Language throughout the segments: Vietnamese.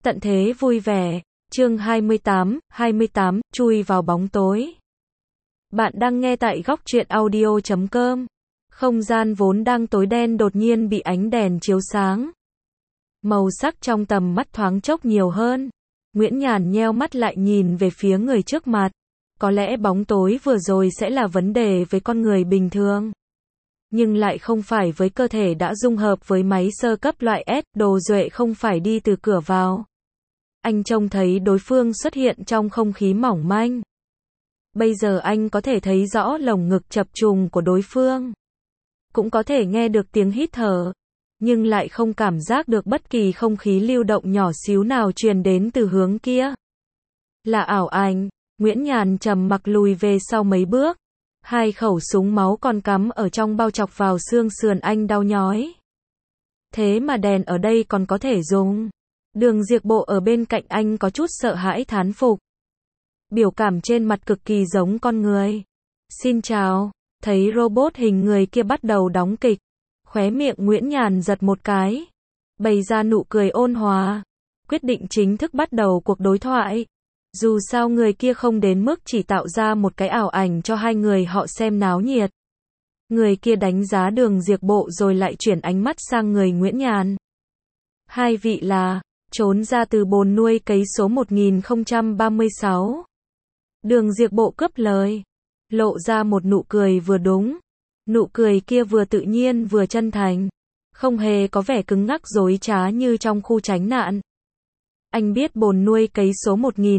Tận thế vui vẻ, chương 28, chui vào bóng tối. Bạn đang nghe tại góc truyện audio.com. Không gian vốn đang tối đen đột nhiên bị ánh đèn chiếu sáng. Màu sắc trong tầm mắt thoáng chốc nhiều hơn. Nguyễn Nhàn nheo mắt lại nhìn về phía người trước mặt. Có lẽ bóng tối vừa rồi sẽ là vấn đề với con người bình thường. Nhưng lại không phải với cơ thể đã dung hợp với máy sơ cấp loại S, Đồ Duệ không phải đi từ cửa vào. Anh trông thấy đối phương xuất hiện trong không khí mỏng manh. Bây giờ anh có thể thấy rõ lồng ngực chập trùng của đối phương. Cũng có thể nghe được tiếng hít thở. Nhưng lại không cảm giác được bất kỳ không khí lưu động nhỏ xíu nào truyền đến từ hướng kia. Là ảo ảnh. Nguyễn Nhàn trầm mặc lùi về sau mấy bước. Hai khẩu súng máu còn cắm ở trong bao chọc vào xương sườn anh đau nhói. Thế mà đèn ở đây còn có thể dùng. Đường Diệp Bộ ở bên cạnh anh có chút sợ hãi thán phục. Biểu cảm trên mặt cực kỳ giống con người. Xin chào, thấy robot hình người kia bắt đầu đóng kịch. Khóe miệng Nguyễn Nhàn giật một cái. Bày ra nụ cười ôn hòa. Quyết định chính thức bắt đầu cuộc đối thoại. Dù sao người kia không đến mức chỉ tạo ra một cái ảo ảnh cho hai người họ xem náo nhiệt. Người kia đánh giá Đường Diệp Bộ rồi lại chuyển ánh mắt sang người Nguyễn Nhàn. Hai vị là, trốn ra từ bồn nuôi cấy số 1036. Đường Diệp Bộ cướp lời. Lộ ra một nụ cười vừa đúng. Nụ cười kia vừa tự nhiên vừa chân thành. Không hề có vẻ cứng ngắc dối trá như trong khu tránh nạn. Anh biết bồn nuôi cấy số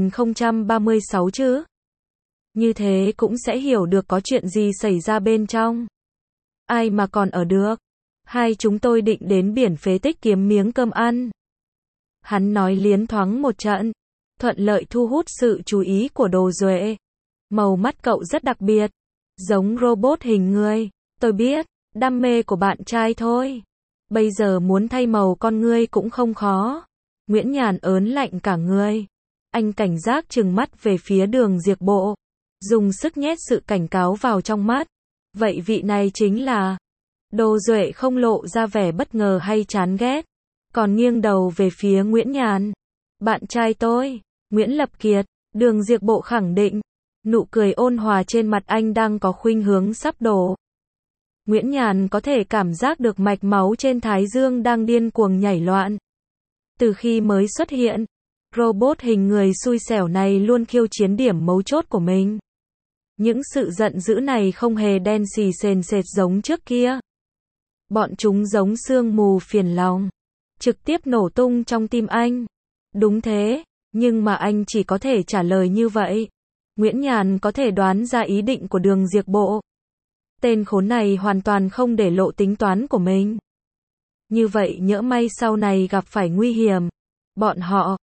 1036 chứ? Như thế cũng sẽ hiểu được có chuyện gì xảy ra bên trong. Ai mà còn ở được. Hai chúng tôi định đến biển phế tích kiếm miếng cơm ăn. Hắn nói liến thoáng một trận. Thuận lợi thu hút sự chú ý của Đồ Duệ. Màu mắt cậu rất đặc biệt. Giống robot hình người. Tôi biết, đam mê của bạn trai thôi. Bây giờ muốn thay màu con ngươi cũng không khó. Nguyễn Nhàn ớn lạnh cả người. Anh cảnh giác trừng mắt về phía Đường Diệp Bộ. Dùng sức nhét sự cảnh cáo vào trong mắt. Vậy vị này chính là... Đồ Duệ không lộ ra vẻ bất ngờ hay chán ghét. Còn nghiêng đầu về phía Nguyễn Nhàn. Bạn trai tôi, Nguyễn Lập Kiệt. Đường Diệp Bộ khẳng định. Nụ cười ôn hòa trên mặt anh đang có khuynh hướng sắp đổ. Nguyễn Nhàn có thể cảm giác được mạch máu trên thái dương đang điên cuồng nhảy loạn. Từ khi mới xuất hiện, robot hình người xui xẻo này luôn khiêu chiến điểm mấu chốt của mình. Những sự giận dữ này không hề đen xì sền sệt giống trước kia. Bọn chúng giống sương mù phiền lòng, trực tiếp nổ tung trong tim anh. Đúng thế, nhưng mà anh chỉ có thể trả lời như vậy. Nguyễn Nhàn có thể đoán ra ý định của Đường Diệp Bộ. Tên khốn này hoàn toàn không để lộ tính toán của mình. Như vậy nhỡ may sau này gặp phải nguy hiểm, bọn họ,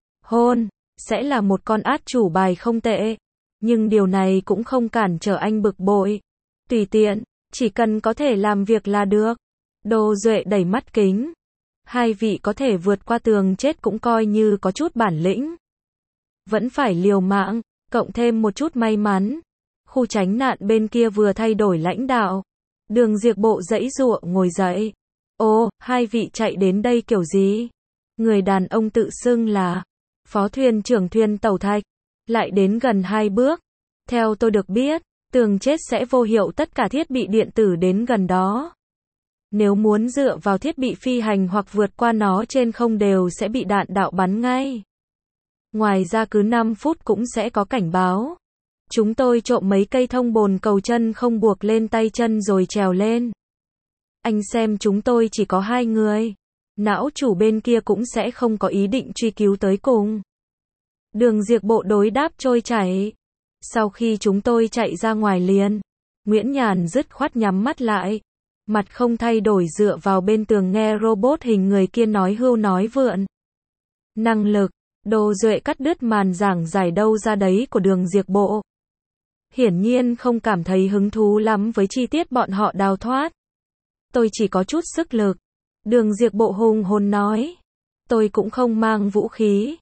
sẽ là một con át chủ bài không tệ. Nhưng điều này cũng không cản trở anh bực bội. Tùy tiện, chỉ cần có thể làm việc là được. Đồ Duệ đẩy mắt kính. Hai vị có thể vượt qua tường chết cũng coi như có chút bản lĩnh. Vẫn phải liều mạng, cộng thêm một chút may mắn. Khu tránh nạn bên kia vừa thay đổi lãnh đạo. Đường Diệp Bộ giãy giụa ngồi dậy. Ồ, hai vị chạy đến đây kiểu gì? Người đàn ông tự xưng là phó thuyền trưởng thuyền tàu thạch. Lại đến gần 2 bước. Theo tôi được biết, tường chết sẽ vô hiệu tất cả thiết bị điện tử đến gần đó. Nếu muốn dựa vào thiết bị phi hành hoặc vượt qua nó trên không đều sẽ bị đạn đạo bắn ngay. Ngoài ra cứ 5 phút cũng sẽ có cảnh báo. Chúng tôi trộm mấy cây thông bồn cầu chân không buộc lên tay chân rồi trèo lên. Anh xem chúng tôi chỉ có 2 người. Não chủ bên kia cũng sẽ không có ý định truy cứu tới cùng. Đường Diệp Bộ đối đáp trôi chảy. Sau khi chúng tôi chạy ra ngoài liền, Nguyễn Nhàn dứt khoát nhắm mắt lại. Mặt không thay đổi dựa vào bên tường nghe robot hình người kia nói hưu nói vượn. Năng lực, Đồ Duệ cắt đứt màn giảng giải đâu ra đấy của Đường Diệp Bộ. Hiển nhiên không cảm thấy hứng thú lắm với chi tiết bọn họ đào thoát. Tôi chỉ có chút sức lực. Đường Diệp Bộ hùng hồn nói. Tôi cũng không mang vũ khí.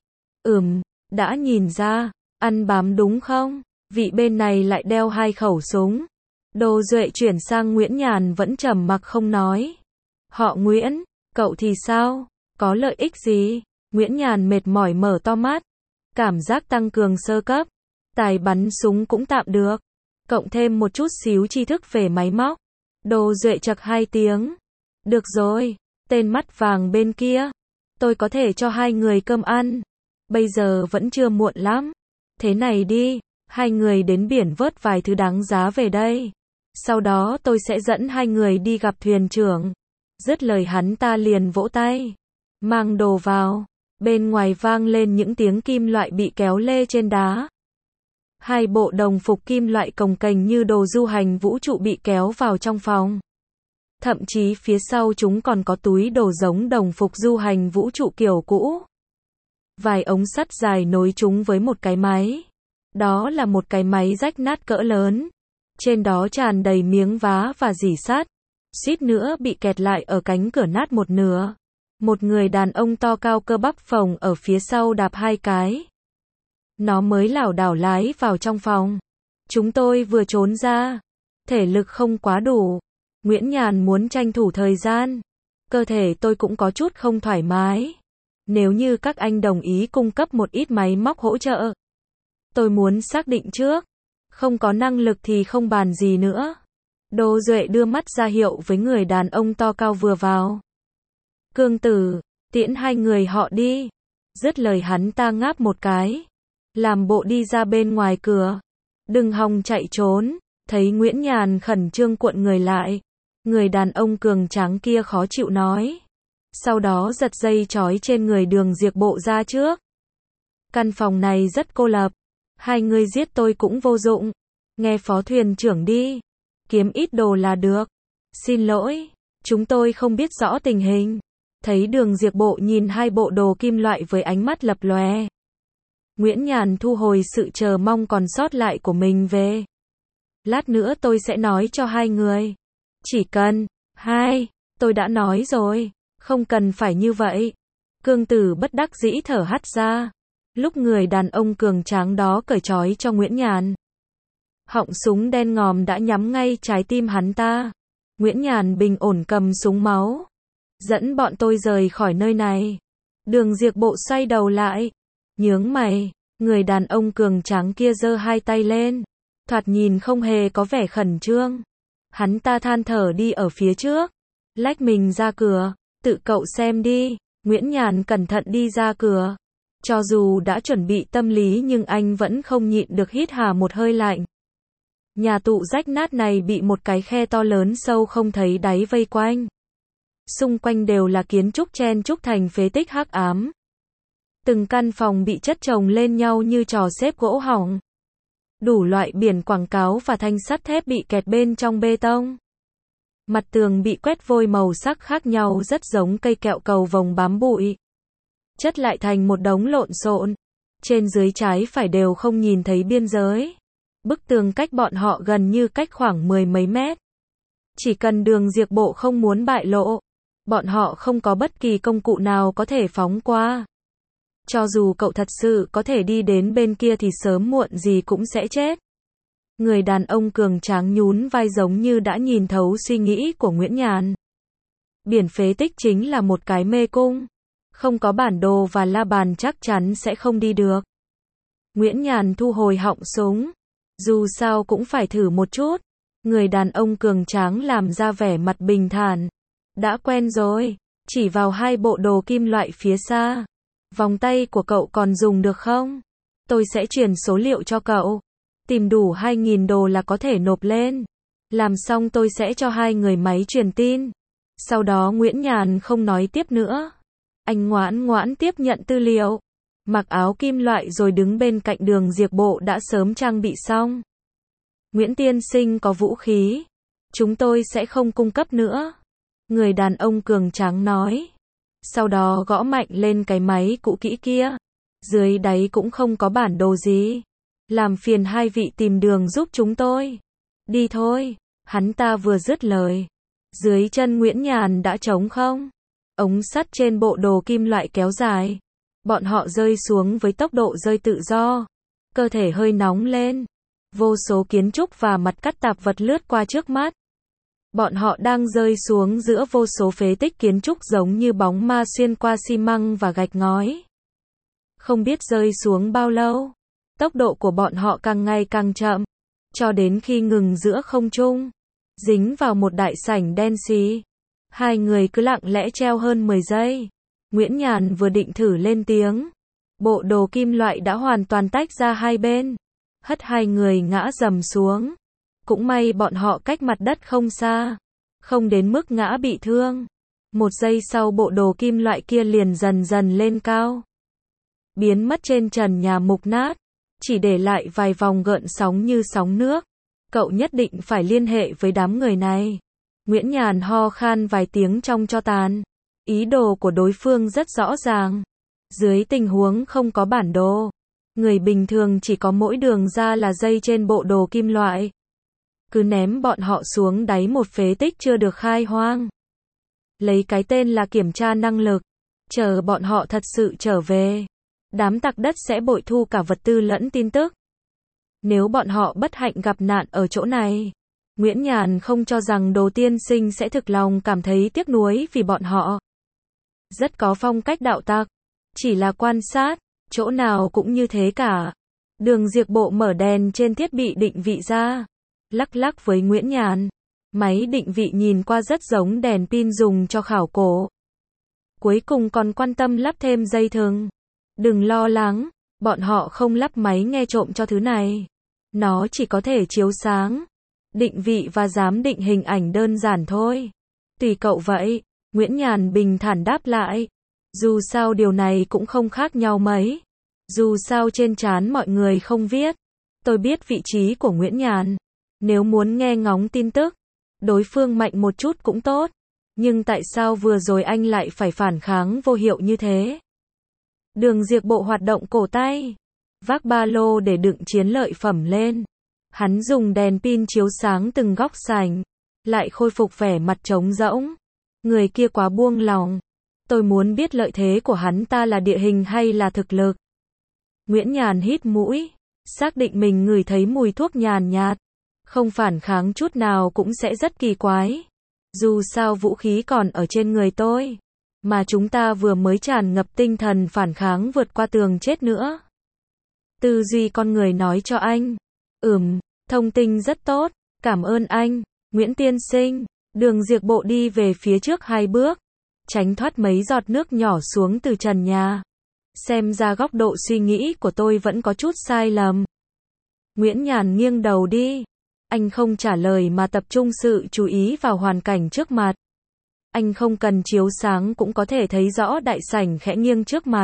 Đã nhìn ra, ăn bám đúng không? Vị bên này lại đeo 2 khẩu súng. Đồ Duệ chuyển sang Nguyễn Nhàn vẫn trầm mặc không nói. Họ Nguyễn, cậu thì sao? Có lợi ích gì? Nguyễn Nhàn mệt mỏi mở to mắt. Cảm giác tăng cường sơ cấp. Tài bắn súng cũng tạm được. Cộng thêm một chút xíu tri thức về máy móc. Đồ Duệ chậc 2 tiếng. Được rồi, tên mắt vàng bên kia. Tôi có thể cho hai người cơm ăn. Bây giờ vẫn chưa muộn lắm. Thế này đi, hai người đến biển vớt vài thứ đáng giá về đây. Sau đó tôi sẽ dẫn hai người đi gặp thuyền trưởng. Dứt lời hắn ta liền vỗ tay. Mang đồ vào. Bên ngoài vang lên những tiếng kim loại bị kéo lê trên đá. Hai bộ đồng phục kim loại cồng kềnh như đồ du hành vũ trụ bị kéo vào trong phòng. Thậm chí phía sau chúng còn có túi đồ giống đồng phục du hành vũ trụ kiểu cũ. Vài ống sắt dài nối chúng với một cái máy. Đó là một cái máy rách nát cỡ lớn. Trên đó tràn đầy miếng vá và rỉ sắt. Suýt nữa bị kẹt lại ở cánh cửa nát một nửa. Một người đàn ông to cao cơ bắp phồng ở phía sau đạp hai cái. Nó mới lảo đảo lái vào trong phòng. Chúng tôi vừa trốn ra. Thể lực không quá đủ. Nguyễn Nhàn muốn tranh thủ thời gian. Cơ thể tôi cũng có chút không thoải mái. Nếu như các anh đồng ý cung cấp một ít máy móc hỗ trợ. Tôi muốn xác định trước. Không có năng lực thì không bàn gì nữa. Đồ Duệ đưa mắt ra hiệu với người đàn ông to cao vừa vào. Cương Tử, tiễn hai người họ đi. Dứt lời hắn ta ngáp một cái. Làm bộ đi ra bên ngoài cửa. Đừng hòng chạy trốn. Thấy Nguyễn Nhàn khẩn trương cuộn người lại. Người đàn ông cường tráng kia khó chịu nói. Sau đó giật dây trói trên người Đường Diệp Bộ ra trước. Căn phòng này rất cô lập. Hai người giết tôi cũng vô dụng. Nghe phó thuyền trưởng đi. Kiếm ít đồ là được. Xin lỗi, chúng tôi không biết rõ tình hình. Thấy Đường Diệp Bộ nhìn hai bộ đồ kim loại với ánh mắt lập lòe. Nguyễn Nhàn thu hồi sự chờ mong còn sót lại của mình về. Lát nữa tôi sẽ nói cho hai người. Chỉ cần, tôi đã nói rồi, không cần phải như vậy. Cương Tử bất đắc dĩ thở hắt ra. Lúc người đàn ông cường tráng đó cởi trói cho Nguyễn Nhàn. Họng súng đen ngòm đã nhắm ngay trái tim hắn ta. Nguyễn Nhàn bình ổn cầm súng máu. Dẫn bọn tôi rời khỏi nơi này. Đường Diệp Bộ xoay đầu lại. Nhướng mày, người đàn ông cường tráng kia giơ hai tay lên. Thoạt nhìn không hề có vẻ khẩn trương. Hắn ta than thở đi ở phía trước. Lách mình ra cửa. Tự cậu xem đi. Nguyễn Nhàn cẩn thận đi ra cửa. Cho dù đã chuẩn bị tâm lý nhưng anh vẫn không nhịn được hít hà một hơi lạnh. Nhà tù rách nát này bị một cái khe to lớn sâu không thấy đáy vây quanh. Xung quanh đều là kiến trúc chen chúc thành phế tích hắc ám. Từng căn phòng bị chất chồng lên nhau như trò xếp gỗ hỏng. Đủ loại biển quảng cáo và thanh sắt thép bị kẹt bên trong bê tông. Mặt tường bị quét vôi màu sắc khác nhau rất giống cây kẹo cầu vồng bám bụi. Chất lại thành một đống lộn xộn. Trên dưới trái phải đều không nhìn thấy biên giới. Bức tường cách bọn họ gần như cách khoảng 10 mấy mét. Chỉ cần Đường Diệp Bộ không muốn bại lộ, bọn họ không có bất kỳ công cụ nào có thể phóng qua. Cho dù cậu thật sự có thể đi đến bên kia thì sớm muộn gì cũng sẽ chết. Người đàn ông cường tráng nhún vai giống như đã nhìn thấu suy nghĩ của Nguyễn Nhàn. Biển phế tích chính là một cái mê cung. Không có bản đồ và la bàn chắc chắn sẽ không đi được. Nguyễn Nhàn thu hồi họng súng. Dù sao cũng phải thử một chút. Người đàn ông cường tráng làm ra vẻ mặt bình thản. Đã quen rồi. Chỉ vào hai bộ đồ kim loại phía xa. Vòng tay của cậu còn dùng được không? Tôi sẽ truyền số liệu cho cậu. Tìm đủ 2.000 đồ là có thể nộp lên. Làm xong tôi sẽ cho hai người máy truyền tin. Sau đó Nguyễn Nhàn không nói tiếp nữa. Anh ngoan ngoãn tiếp nhận tư liệu. Mặc áo kim loại rồi đứng bên cạnh Đường Diệp Bộ đã sớm trang bị xong. Nguyễn tiên sinh có vũ khí. Chúng tôi sẽ không cung cấp nữa. Người đàn ông cường tráng nói. Sau đó gõ mạnh lên cái máy cũ kỹ kia. Dưới đáy cũng không có bản đồ gì. Làm phiền hai vị tìm đường giúp chúng tôi. Đi thôi. Hắn ta vừa dứt lời. Dưới chân Nguyễn Nhàn đã trống không. Ống sắt trên bộ đồ kim loại kéo dài. Bọn họ rơi xuống với tốc độ rơi tự do. Cơ thể hơi nóng lên. Vô số kiến trúc và mặt cắt tạp vật lướt qua trước mắt. Bọn họ đang rơi xuống giữa vô số phế tích kiến trúc giống như bóng ma xuyên qua xi măng và gạch ngói. Không biết rơi xuống bao lâu, tốc độ của bọn họ càng ngày càng chậm, cho đến khi ngừng giữa không trung, dính vào một đại sảnh đen xì. Hai người cứ lặng lẽ treo hơn 10 giây. Nguyễn Nhàn vừa định thử lên tiếng, bộ đồ kim loại đã hoàn toàn tách ra hai bên, hất hai người ngã rầm xuống. Cũng may bọn họ cách mặt đất không xa, không đến mức ngã bị thương. Một giây sau bộ đồ kim loại kia liền dần dần lên cao, biến mất trên trần nhà mục nát, chỉ để lại vài vòng gợn sóng như sóng nước. Cậu nhất định phải liên hệ với đám người này. Nguyễn Nhàn ho khan vài tiếng trong tro tàn. Ý đồ của đối phương rất rõ ràng. Dưới tình huống không có bản đồ, người bình thường chỉ có mỗi đường ra là dây trên bộ đồ kim loại. Cứ ném bọn họ xuống đáy một phế tích chưa được khai hoang. Lấy cái tên là kiểm tra năng lực. Chờ bọn họ thật sự trở về, đám tặc đất sẽ bội thu cả vật tư lẫn tin tức. Nếu bọn họ bất hạnh gặp nạn ở chỗ này, Nguyễn Nhàn không cho rằng Đồ tiên sinh sẽ thực lòng cảm thấy tiếc nuối vì bọn họ. Rất có phong cách đạo tặc. Chỉ là quan sát, chỗ nào cũng như thế cả. Đường Diệp Bộ mở đèn trên thiết bị định vị ra, lắc lắc với Nguyễn Nhàn. Máy định vị nhìn qua rất giống đèn pin dùng cho khảo cổ. Cuối cùng còn quan tâm lắp thêm dây thừng. Đừng lo lắng, bọn họ không lắp máy nghe trộm cho thứ này. Nó chỉ có thể chiếu sáng, định vị và giám định hình ảnh đơn giản thôi. Tùy cậu vậy, Nguyễn Nhàn bình thản đáp lại. Dù sao điều này cũng không khác nhau mấy. Dù sao trên trán mọi người không viết. Tôi biết vị trí của Nguyễn Nhàn. Nếu muốn nghe ngóng tin tức, đối phương mạnh một chút cũng tốt. Nhưng tại sao vừa rồi anh lại phải phản kháng vô hiệu như thế? Đường Diệp Bộ hoạt động cổ tay, vác ba lô để đựng chiến lợi phẩm lên. Hắn dùng đèn pin chiếu sáng từng góc sảnh, lại khôi phục vẻ mặt trống rỗng. Người kia quá buông lòng. Tôi muốn biết lợi thế của hắn ta là địa hình hay là thực lực. Nguyễn Nhàn hít mũi, xác định mình ngửi thấy mùi thuốc nhàn nhạt. Không phản kháng chút nào cũng sẽ rất kỳ quái. Dù sao vũ khí còn ở trên người tôi, mà chúng ta vừa mới tràn ngập tinh thần phản kháng vượt qua tường chết nữa. Tư duy con người nói cho anh. Thông tin rất tốt, cảm ơn anh, Nguyễn tiên sinh. Đường Diệp Bộ đi về phía trước 2 bước, tránh thoát mấy giọt nước nhỏ xuống từ trần nhà. Xem ra góc độ suy nghĩ của tôi vẫn có chút sai lầm. Nguyễn Nhàn nghiêng đầu đi. Anh không trả lời mà tập trung sự chú ý vào hoàn cảnh trước mặt. Anh không cần chiếu sáng cũng có thể thấy rõ đại sảnh khẽ nghiêng trước mặt.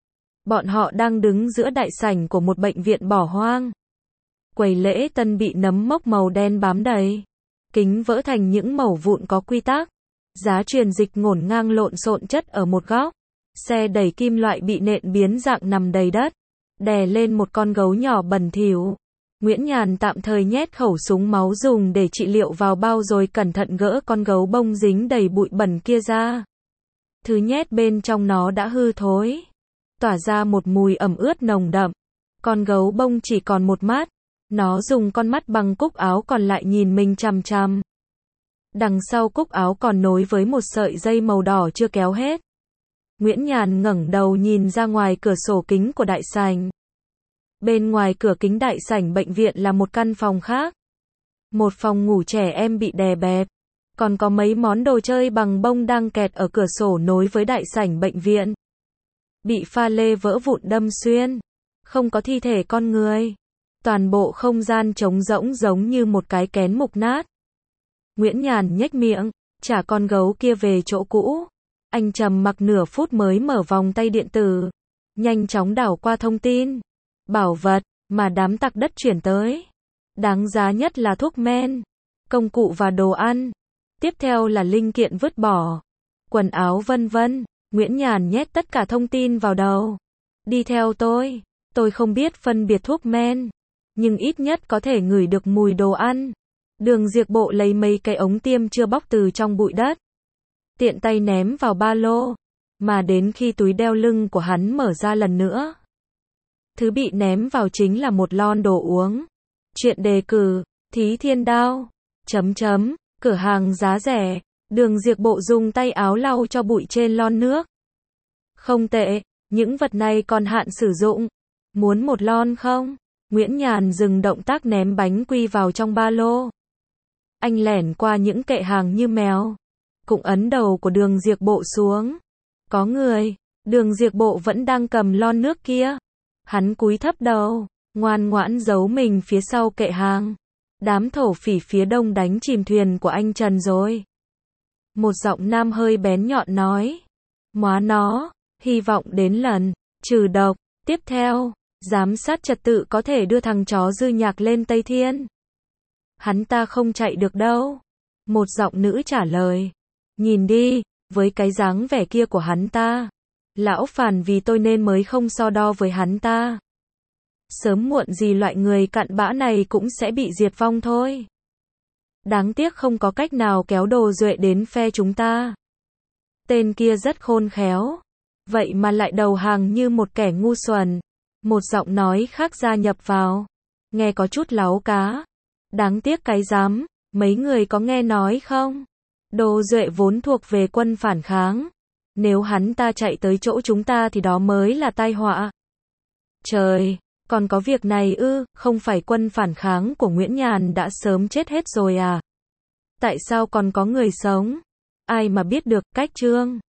Bọn họ đang đứng giữa đại sảnh của một bệnh viện bỏ hoang. Quầy lễ tân bị nấm mốc màu đen bám đầy. Kính vỡ thành những mẩu vụn có quy tắc. Giá truyền dịch ngổn ngang lộn xộn chất ở một góc. Xe đẩy kim loại bị nện biến dạng nằm đầy đất, đè lên một con gấu nhỏ bẩn thỉu. Nguyễn Nhàn tạm thời nhét khẩu súng máu dùng để trị liệu vào bao rồi cẩn thận gỡ con gấu bông dính đầy bụi bẩn kia ra. Thứ nhét bên trong nó đã hư thối, tỏa ra một mùi ẩm ướt nồng đậm. Con gấu bông chỉ còn một mắt, nó dùng con mắt bằng cúc áo còn lại nhìn mình chằm chằm. Đằng sau cúc áo còn nối với một sợi dây màu đỏ chưa kéo hết. Nguyễn Nhàn ngẩng đầu nhìn ra ngoài cửa sổ kính của đại sảnh. Bên ngoài cửa kính đại sảnh bệnh viện là một căn phòng khác. Một phòng ngủ trẻ em bị đè bẹp. Còn có mấy món đồ chơi bằng bông đang kẹt ở cửa sổ nối với đại sảnh bệnh viện. Bị pha lê vỡ vụn đâm xuyên. Không có thi thể con người. Toàn bộ không gian trống rỗng giống như một cái kén mục nát. Nguyễn Nhàn nhếch miệng, trả con gấu kia về chỗ cũ. Anh trầm mặc nửa phút mới mở vòng tay điện tử. Nhanh chóng đảo qua thông tin. Bảo vật mà đám tặc đất chuyển tới. Đáng giá nhất là thuốc men, công cụ và đồ ăn. Tiếp theo là linh kiện vứt bỏ, quần áo vân vân. Nguyễn Nhàn nhét tất cả thông tin vào đầu. Đi theo tôi không biết phân biệt thuốc men, nhưng ít nhất có thể ngửi được mùi đồ ăn. Đường Diệp Bộ lấy mấy cái ống tiêm chưa bóc từ trong bụi đất, tiện tay ném vào ba lô, mà đến khi túi đeo lưng của hắn mở ra lần nữa, thứ bị ném vào chính là một lon đồ uống. Chuyện đề cử, Thí Thiên Đao, cửa hàng giá rẻ. Đường Diệp Bộ dùng tay áo lau cho bụi trên lon nước. Không tệ, Những vật này còn hạn sử dụng. Muốn một lon không? Nguyễn Nhàn dừng động tác ném bánh quy vào trong ba lô. Anh lẻn qua những kệ hàng như mèo. Cũng ấn đầu của Đường Diệp Bộ xuống. Có người. Đường Diệp Bộ vẫn đang cầm lon nước kia. Hắn cúi thấp đầu, ngoan ngoãn giấu mình phía sau kệ hàng. Đám thổ phỉ phía đông đánh chìm thuyền của anh Trần rồi. Một giọng nam hơi bén nhọn nói. Móa nó, hy vọng đến lần trừ độc tiếp theo, giám sát trật tự có thể đưa thằng chó Dư Nhạc lên Tây Thiên. Hắn ta không chạy được đâu. Một giọng nữ trả lời. Nhìn đi, với cái dáng vẻ kia của hắn ta. Lão phàn vì tôi nên mới không so đo với hắn ta. Sớm muộn gì loại người cặn bã này cũng sẽ bị diệt vong thôi. Đáng tiếc không có cách nào kéo Đồ Duệ đến phe chúng ta. Tên kia rất khôn khéo. Vậy mà lại đầu hàng như một kẻ ngu xuẩn. Một giọng nói khác gia nhập vào. Nghe có chút láu cá. Đáng tiếc cái dám. Mấy người có nghe nói không? Đồ Duệ vốn thuộc về quân phản kháng. Nếu hắn ta chạy tới chỗ chúng ta thì đó mới là tai họa. Trời, còn có việc này ư? Không phải quân phản kháng của Nguyễn Nhàn đã sớm chết hết rồi à? Tại sao còn có người sống? Ai mà biết được, cách Trương